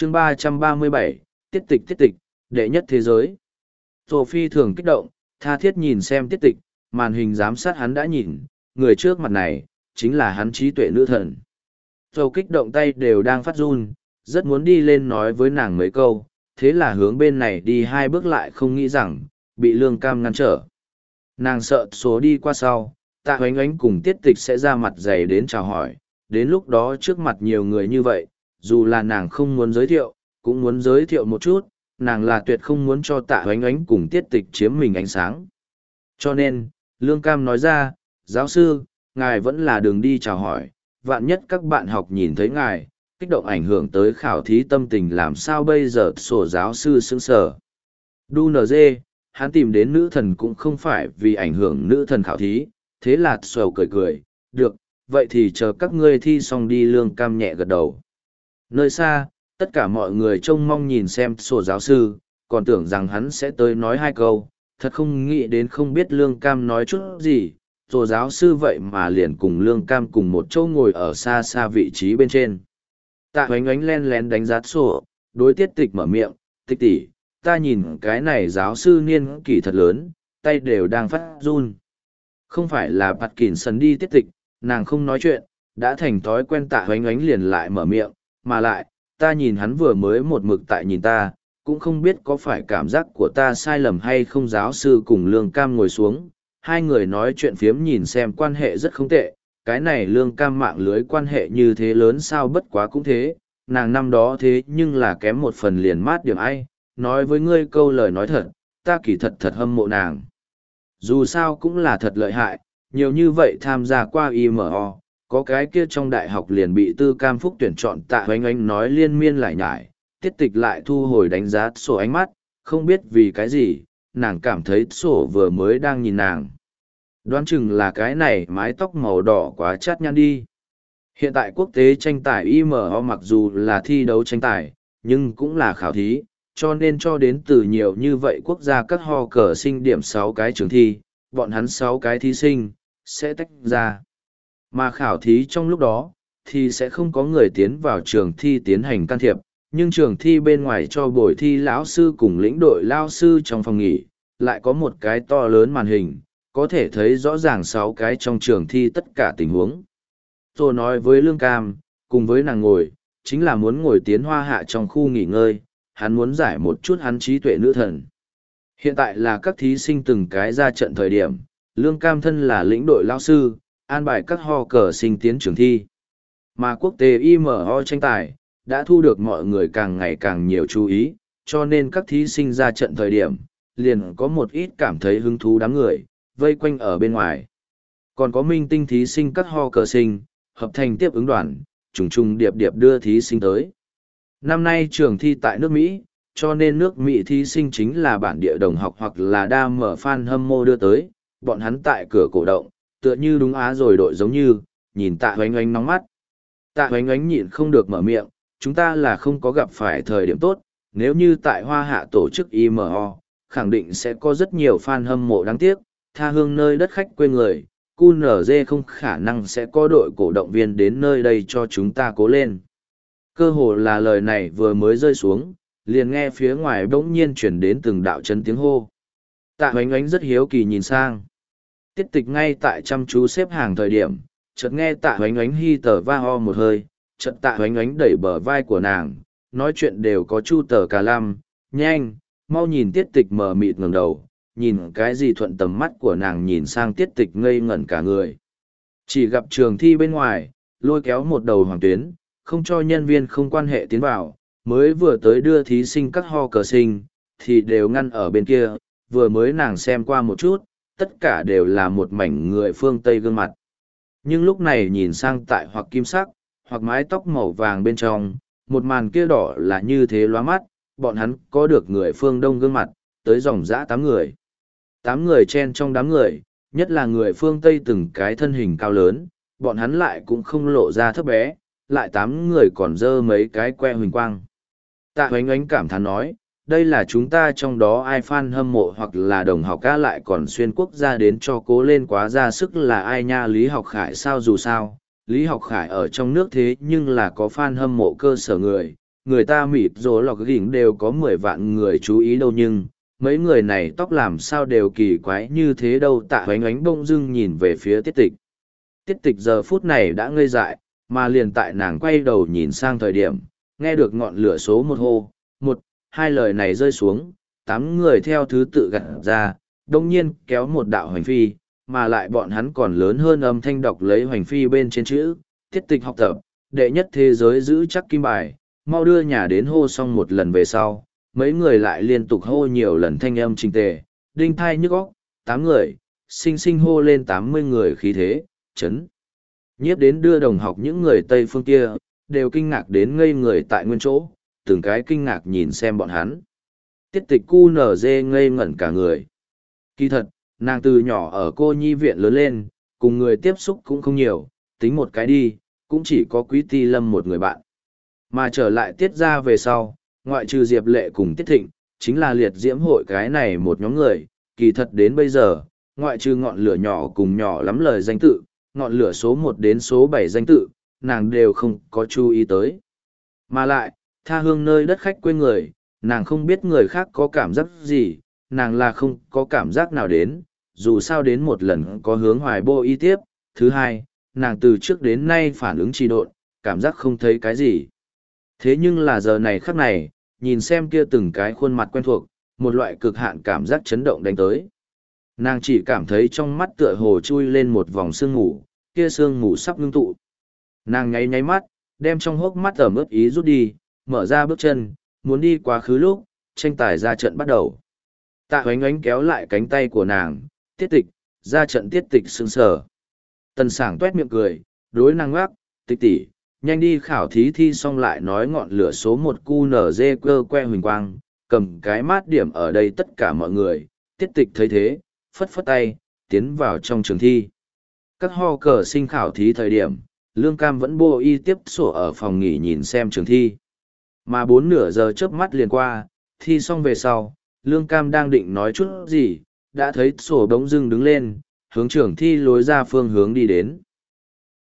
chương 337, tiết tịch, đệ nhất thế giới. Sophie thường kích động, tha thiết nhìn xem tiết tịch, màn hình giám sát hắn đã nhìn, người trước mặt này, chính là hắn trí tuệ nữ thần. Châu kích động tay đều đang phát run, rất muốn đi lên nói với nàng mấy câu, thế là hướng bên này đi 2 bước lại không nghĩ rằng, bị Lương Cam ngăn trở. Nàng sợ số đi qua sau, Tạ Hoánh Ánh cùng tiết tịch sẽ ra mặt dày đến chào hỏi, đến lúc đó trước mặt nhiều người như vậy, dù là nàng không muốn giới thiệu, cũng muốn giới thiệu một chút, nàng là tuyệt không muốn cho Tạ Hoánh Ánh cùng tiết tịch chiếm mình ánh sáng. Cho nên, Lương Cam nói ra, giáo sư, ngài vẫn là đường đi chào hỏi, vạn nhất các bạn học nhìn thấy ngài, kích động ảnh hưởng tới khảo thí tâm tình làm sao bây giờ. Sổ giáo sư sững sờ. Đu NG, hắn tìm đến nữ thần cũng không phải vì ảnh hưởng nữ thần khảo thí, thế là sổ cười cười, được, vậy thì chờ các ngươi thi xong đi. Lương Cam nhẹ gật đầu. Nơi xa, tất cả mọi người trông mong nhìn xem sổ giáo sư, còn tưởng rằng hắn sẽ tới nói 2 câu, thật không nghĩ đến không biết Lương Cam nói chút gì. Sổ giáo sư vậy mà liền cùng Lương Cam cùng một chỗ ngồi ở xa xa vị trí bên trên. Tạ Hoánh Ánh len lén đánh giá sổ, đối tiết tịch mở miệng, tịch tỷ, ta nhìn cái này giáo sư niên kỷ thật lớn, tay đều đang phát run. Không phải là bạt kỉn sần đi tiết tịch, nàng không nói chuyện, đã thành thói quen. Tạ Hoánh Ánh liền lại mở miệng, mà lại, ta nhìn hắn vừa mới một mực tại nhìn ta, cũng không biết có phải cảm giác của ta sai lầm hay không. Giáo sư cùng Lương Cam ngồi xuống, 2 người nói chuyện phiếm nhìn xem quan hệ rất không tệ. Cái này Lương Cam mạng lưới quan hệ như thế lớn sao, bất quá cũng thế, nàng năm đó thế nhưng là kém một phần liền mát điểm ai, nói với ngươi câu lời nói thật, ta kỳ thật hâm mộ nàng. Dù sao cũng là thật lợi hại, nhiều như vậy tham gia qua IMO, có cái kia trong đại học liền bị Tư Cam Phúc tuyển chọn. Tạ Hoánh Ánh nói liên miên lại nhải, tiết tịch lại thu hồi đánh giá sổ ánh mắt, không biết vì cái gì, nàng cảm thấy sổ vừa mới đang nhìn nàng. Đoán chừng là cái này mái tóc màu đỏ quá chát nhăn đi. Hiện tại quốc tế tranh tài IMO mặc dù là thi đấu tranh tài, nhưng cũng là khảo thí, cho nên cho đến từ nhiều như vậy quốc gia các ho cờ sinh điểm 6 cái trường thi, bọn hắn 6 cái thí sinh, sẽ tách ra. Mà khảo thí trong lúc đó, thì sẽ không có người tiến vào trường thi tiến hành can thiệp, nhưng trường thi bên ngoài cho buổi thi lão sư cùng lĩnh đội lao sư trong phòng nghỉ, lại có một cái to lớn màn hình, có thể thấy rõ ràng 6 cái trong trường thi tất cả tình huống. Tôi nói với Lương Cam, cùng với nàng ngồi, chính là muốn ngồi tiến hoa hạ trong khu nghỉ ngơi, hắn muốn giải một chút hắn trí tuệ nữ thần. Hiện tại là các thí sinh từng cái ra trận thời điểm, Lương Cam thân là lĩnh đội lao sư, an bài các ho cờ sinh tiến trường thi. Mà quốc tế IMO tranh tài, đã thu được mọi người càng ngày càng nhiều chú ý, cho nên các thí sinh ra trận thời điểm, liền có một ít cảm thấy hứng thú đám người, vây quanh ở bên ngoài. Còn có minh tinh thí sinh các ho cờ sinh, hợp thành tiếp ứng đoàn, trùng trùng điệp điệp đưa thí sinh tới. Năm nay trường thi tại nước Mỹ, cho nên nước Mỹ thí sinh chính là bản địa đồng học hoặc là đa mở fan hâm mộ đưa tới, bọn hắn tại cửa cổ động, tựa như đúng á rồi đội giống như, nhìn Tạ Hoánh Ánh nóng mắt. Tạ Hoánh Ánh nhịn không được mở miệng, chúng ta là không có gặp phải thời điểm tốt, nếu như tại Hoa Hạ tổ chức IMO, khẳng định sẽ có rất nhiều fan hâm mộ đáng tiếc, tha hương nơi đất khách quê người, QNZ không khả năng sẽ có đội cổ động viên đến nơi đây cho chúng ta cố lên. Cơ hồ là lời này vừa mới rơi xuống, liền nghe phía ngoài bỗng nhiên chuyển đến từng đạo chấn tiếng hô. Tạ Hoánh Ánh rất hiếu kỳ nhìn sang. Tiết tịch ngay tại chăm chú xếp hàng thời điểm, chợt nghe Tạ Hoánh Ánh hi tờ va ho một hơi, chợt Tạ Hoánh Ánh đẩy bờ vai của nàng, nói chuyện đều có chu tờ cà lăm, nhanh, mau nhìn. Tiết tịch mờ mịt ngẩng đầu, nhìn cái gì thuận tầm mắt của nàng nhìn sang tiết tịch ngây ngẩn cả người. Chỉ gặp trường thi bên ngoài, lôi kéo một đầu hoàng tuyến, không cho nhân viên không quan hệ tiến vào, mới vừa tới đưa thí sinh các ho cờ sinh, thì đều ngăn ở bên kia, vừa mới nàng xem qua một chút, tất cả đều là một mảnh người phương Tây gương mặt. Nhưng lúc này nhìn sang tại hoặc kim sắc, hoặc mái tóc màu vàng bên trong, một màn kia đỏ là như thế lóa mắt, bọn hắn có được người phương Đông gương mặt, tới dòng dã 8 người. 8 người chen trong đám người, nhất là người phương Tây từng cái thân hình cao lớn, bọn hắn lại cũng không lộ ra thấp bé, lại 8 người còn dơ mấy cái que huỳnh quang. Tạ Hoánh Ánh cảm thán nói, đây là chúng ta trong đó ai fan hâm mộ hoặc là đồng học ca lại còn xuyên quốc gia đến cho cố lên quá ra sức là ai nha. Lý Học Khải sao, dù sao, Lý Học Khải ở trong nước thế nhưng là có fan hâm mộ cơ sở người, người ta mịt rồ lọc gỉnh đều có 10 vạn người chú ý đâu nhưng, mấy người này tóc làm sao đều kỳ quái như thế đâu. Tạ Hoánh Ánh bỗng dưng nhìn về phía Tiết Tịch. Tiết Tịch giờ phút này đã ngây dại, mà liền tại nàng quay đầu nhìn sang thời điểm, nghe được ngọn lửa số một hô, một, hai lời này rơi xuống, 8 người theo thứ tự gặt ra, đông nhiên kéo một đạo hoành phi, mà lại bọn hắn còn lớn hơn âm thanh đọc lấy hoành phi bên trên chữ, Tiết Tịch học tập, đệ nhất thế giới giữ chắc kim bài, mau đưa nhà đến hô xong một lần về sau, mấy người lại liên tục hô nhiều lần thanh âm trình tề, đinh thai nhức óc, 8 người, sinh sinh hô lên 80 người khí thế, chấn. Nhiếp đến đưa đồng học những người Tây phương kia, đều kinh ngạc đến ngây người tại nguyên chỗ, từng cái kinh ngạc nhìn xem bọn hắn. Tiết Tịch cu nở dê ngây ngẩn cả người. Kỳ thật, nàng từ nhỏ ở cô nhi viện lớn lên, cùng người tiếp xúc cũng không nhiều, tính một cái đi, cũng chỉ có Quý Ti Lâm một người bạn. Mà trở lại Tiết ra về sau, ngoại trừ Diệp Lệ cùng Tiết Thịnh, chính là liệt diễm hội cái này một nhóm người, kỳ thật đến bây giờ, ngoại trừ ngọn lửa nhỏ cùng nhỏ lắm lời danh tự, ngọn lửa số 1 đến số 7 danh tự, nàng đều không có chú ý tới. Mà lại, tha hương nơi đất khách quê người, nàng không biết người khác có cảm giác gì, nàng là không có cảm giác nào đến, dù sao đến một lần có hướng hoài bô y tiếp, thứ hai, nàng từ trước đến nay phản ứng trì độn, cảm giác không thấy cái gì. Thế nhưng là giờ này khắc này, nhìn xem kia từng cái khuôn mặt quen thuộc, một loại cực hạn cảm giác chấn động đánh tới. Nàng chỉ cảm thấy trong mắt tựa hồ chui lên một vòng sương mù, kia sương mù sắp ngưng tụ. Nàng nháy nháy mắt, đem trong hốc mắt ẩm ướt ý rút đi, mở ra bước chân, muốn đi quá khứ lúc, tranh tài ra trận bắt đầu. Tạ Hoánh Ánh kéo lại cánh tay của nàng, Tiết Tịch, ra trận. Tiết Tịch sững sờ. Tần Sảng tuét miệng cười, đối nàng ngoác, Tịch tỷ, nhanh đi khảo thí thi xong lại nói ngọn lửa số 1 QNZ cơ que huỳnh quang, cầm cái mát điểm ở đây tất cả mọi người. Tiết Tịch thấy thế, phất phất tay, tiến vào trong trường thi. Các ho cờ sinh khảo thí thời điểm, Lương Cam vẫn bô y tiếp sổ ở phòng nghỉ nhìn xem trường thi. Mà 4 nửa giờ chớp mắt liền qua, thi xong về sau, Lương Cam đang định nói chút gì, đã thấy sổ bỗng dưng đứng lên, hướng trường thi lối ra phương hướng đi đến.